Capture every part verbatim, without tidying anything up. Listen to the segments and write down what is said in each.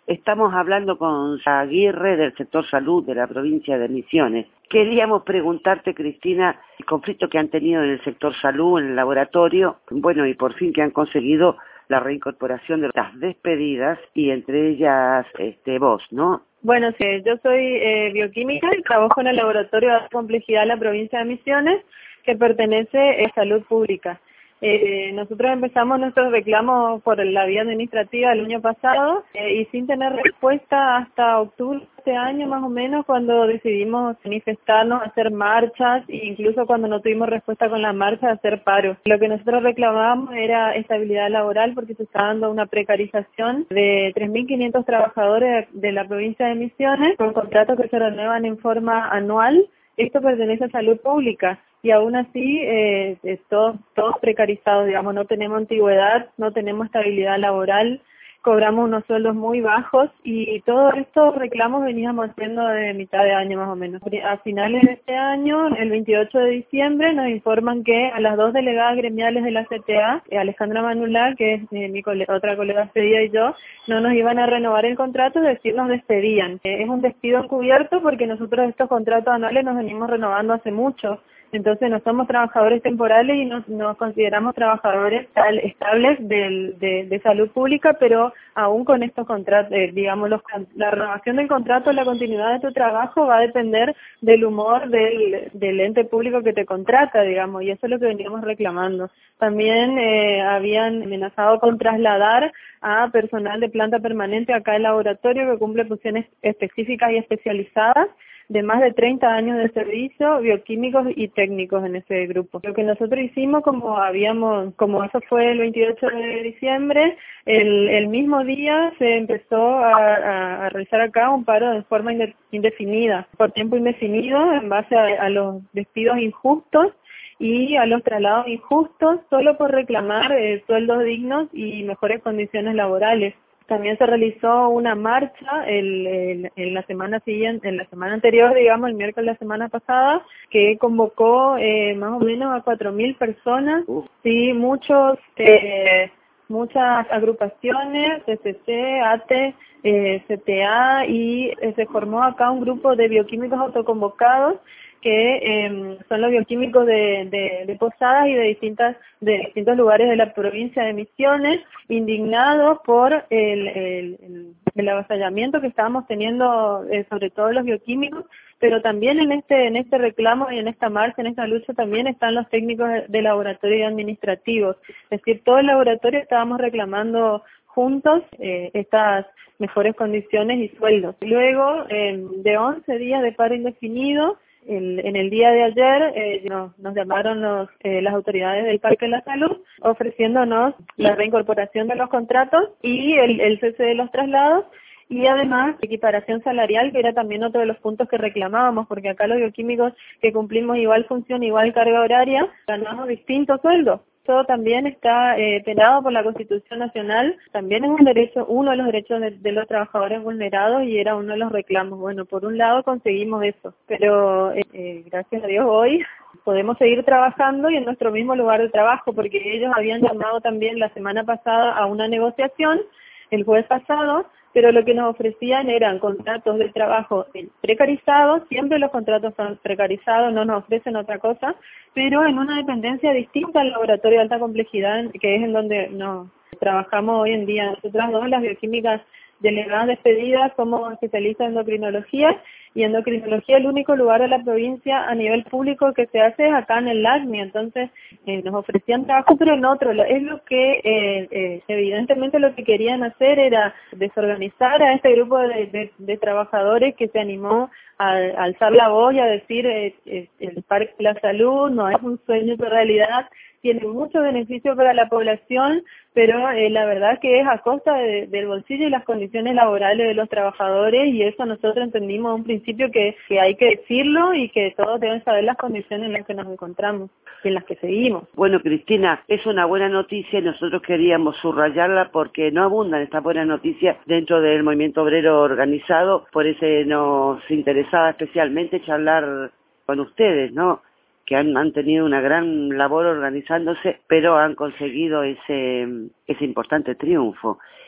Estamos hablando con Aguirre del sector salud de la provincia de Misiones. Queríamos preguntarte, Cristina, el conflicto que han tenido en el sector salud, en el laboratorio, bueno, y por fin que han conseguido la reincorporación de las despedidas y entre ellas este, vos, ¿no? Bueno, sí, yo soy eh, bioquímica y trabajo en el laboratorio de alta complejidad de la provincia de Misiones, que pertenece a Salud Pública. Eh, nosotros empezamos nuestros reclamos por la vía administrativa el año pasado eh, y sin tener respuesta hasta octubre de este año más o menos, cuando decidimos manifestarnos, hacer marchas e incluso cuando no tuvimos respuesta con la marcha, hacer paros. Lo que nosotros reclamábamos era estabilidad laboral, porque se está dando una precarización de tres mil quinientos trabajadores de la provincia de Misiones con contratos que se renuevan en forma anual. Esto pertenece a Salud Pública. Y aún así, eh, todos, todos precarizados, digamos, no tenemos antigüedad, no tenemos estabilidad laboral, cobramos unos sueldos muy bajos y todos estos reclamos veníamos haciendo de mitad de año más o menos. A finales de este año, el veintiocho de diciembre, nos informan que a las dos delegadas gremiales de la C T A, Alejandra Manulá, que es eh, mi colega, otra colega despedida, y yo, no nos iban a renovar el contrato, es decir, nos despedían. Eh, es un despido encubierto porque nosotros estos contratos anuales nos venimos renovando hace mucho. Entonces no somos trabajadores temporales y nos, nos consideramos trabajadores tal, estables del, de, de salud pública, pero aún con estos contratos, eh, digamos, los, la renovación del contrato, la continuidad de tu trabajo va a depender del humor del, del ente público que te contrata, digamos, y eso es lo que veníamos reclamando. También eh, habían amenazado con trasladar a personal de planta permanente acá al laboratorio que cumple funciones específicas y especializadas, de más de treinta años de servicio, bioquímicos y técnicos en ese grupo. Lo que nosotros hicimos, como habíamos, como eso fue el veintiocho de diciembre, el, el mismo día se empezó a, a, a realizar acá un paro de forma indefinida, por tiempo indefinido, en base a, a los despidos injustos y a los traslados injustos, solo por reclamar eh, sueldos dignos y mejores condiciones laborales. También se realizó una marcha el, el, en la semana siguiente, en la semana anterior, digamos, el miércoles de la semana pasada, que convocó eh, más o menos a cuatro mil personas, sí, muchos, eh, muchas agrupaciones, C C C, A T E, eh, C T A, y eh, se formó acá un grupo de bioquímicos autoconvocados, que eh, son los bioquímicos de, de, de Posadas y de distintas de distintos lugares de la provincia de Misiones, indignados por el, el, el, el avasallamiento que estábamos teniendo, eh, sobre todo los bioquímicos, pero también en este en este reclamo y en esta marcha, en esta lucha, también están los técnicos de, de laboratorio y administrativos. Es decir, todo el laboratorio estábamos reclamando juntos eh, estas mejores condiciones y sueldos. Luego eh, de once días de paro indefinido, El, en el día de ayer eh, nos, nos llamaron los, eh, las autoridades del Parque de la Salud ofreciéndonos la reincorporación de los contratos y el, el cese de los traslados y además equiparación salarial, que era también otro de los puntos que reclamábamos, porque acá los bioquímicos que cumplimos igual función, igual carga horaria, ganamos distintos sueldos. Todo también está eh, penado por la Constitución Nacional, también es un derecho, uno de los derechos de, de los trabajadores vulnerados y era uno de los reclamos. Bueno, por un lado conseguimos eso, pero eh, eh, gracias a Dios hoy podemos seguir trabajando y en nuestro mismo lugar de trabajo, porque ellos habían llamado también la semana pasada a una negociación, el jueves pasado, pero lo que nos ofrecían eran contratos de trabajo precarizados, siempre los contratos son precarizados, no nos ofrecen otra cosa, pero en una dependencia distinta al laboratorio de alta complejidad, que es en donde nos trabajamos hoy en día. Nosotras dos, las bioquímicas delegadas despedidas, somos especialistas en endocrinología, y endocrinología el único lugar de la provincia a nivel público que se hace es acá en el LACNI. Entonces eh, nos ofrecían trabajo, pero en otro. Es lo que eh, eh, evidentemente lo que querían hacer era desorganizar a este grupo de, de, de trabajadores que se animó a, a alzar la voz y a decir eh, eh, el Parque de la Salud no es un sueño de realidad, tiene mucho beneficio para la población, pero eh, la verdad que es a costa de, del bolsillo y las condiciones laborales de los trabajadores, y eso nosotros entendimos un principio que, que hay que decirlo y que todos deben saber las condiciones en las que nos encontramos y en las que seguimos. Bueno, Cristina, es una buena noticia y nosotros queríamos subrayarla porque no abundan estas buenas noticias dentro del movimiento obrero organizado, por eso nos interesaba especialmente charlar con ustedes, ¿no?, que han, han tenido una gran labor organizándose, pero han conseguido ese, ese importante triunfo.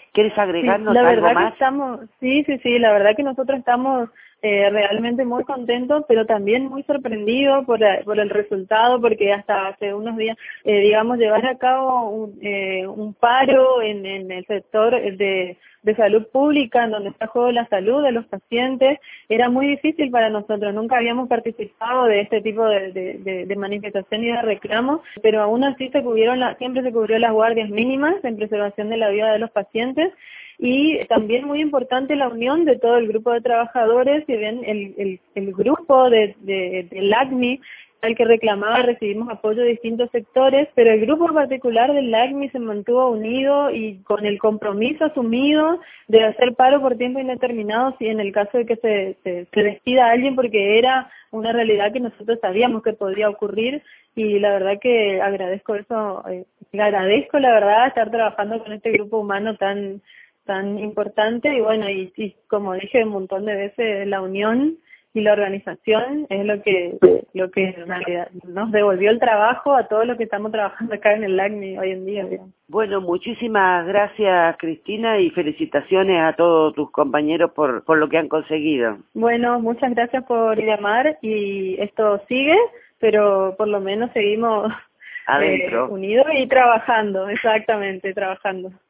¿Quieres agregarnos sí, la algo verdad más? que estamos, sí, sí, sí, la verdad que nosotros estamos eh, realmente muy contentos, pero también muy sorprendidos por, la- por el resultado, porque hasta hace unos días, eh, digamos, llevar a cabo un, eh, un paro en, en el sector de, de salud pública, en donde está en juego la salud de los pacientes, era muy difícil para nosotros. Nunca habíamos participado de este tipo de, de, de, de manifestación y de reclamo, pero aún así se cubrieron la, siempre se cubrió las guardias mínimas en preservación de la vida de los pacientes. Y también muy importante la unión de todo el grupo de trabajadores. Si bien el, el, el grupo de, de, del ACMI, al que reclamaba, recibimos apoyo de distintos sectores, pero el grupo en particular del ACMI se mantuvo unido y con el compromiso asumido de hacer paro por tiempo indeterminado si en el caso de que se, se, se despida a alguien, porque era una realidad que nosotros sabíamos que podía ocurrir. Y la verdad que agradezco eso, eh, agradezco la verdad estar trabajando con este grupo humano tan tan importante. Y bueno, y, y como dije un montón de veces, la unión y la organización es lo que lo que en realidad nos devolvió el trabajo a todos los que estamos trabajando acá en el ACMI hoy en día, digamos. Bueno, muchísimas gracias, Cristina, y felicitaciones a todos tus compañeros por, por lo que han conseguido. Bueno, muchas gracias por llamar, y esto sigue, pero por lo menos seguimos eh, Adentro. unidos y trabajando, exactamente, trabajando.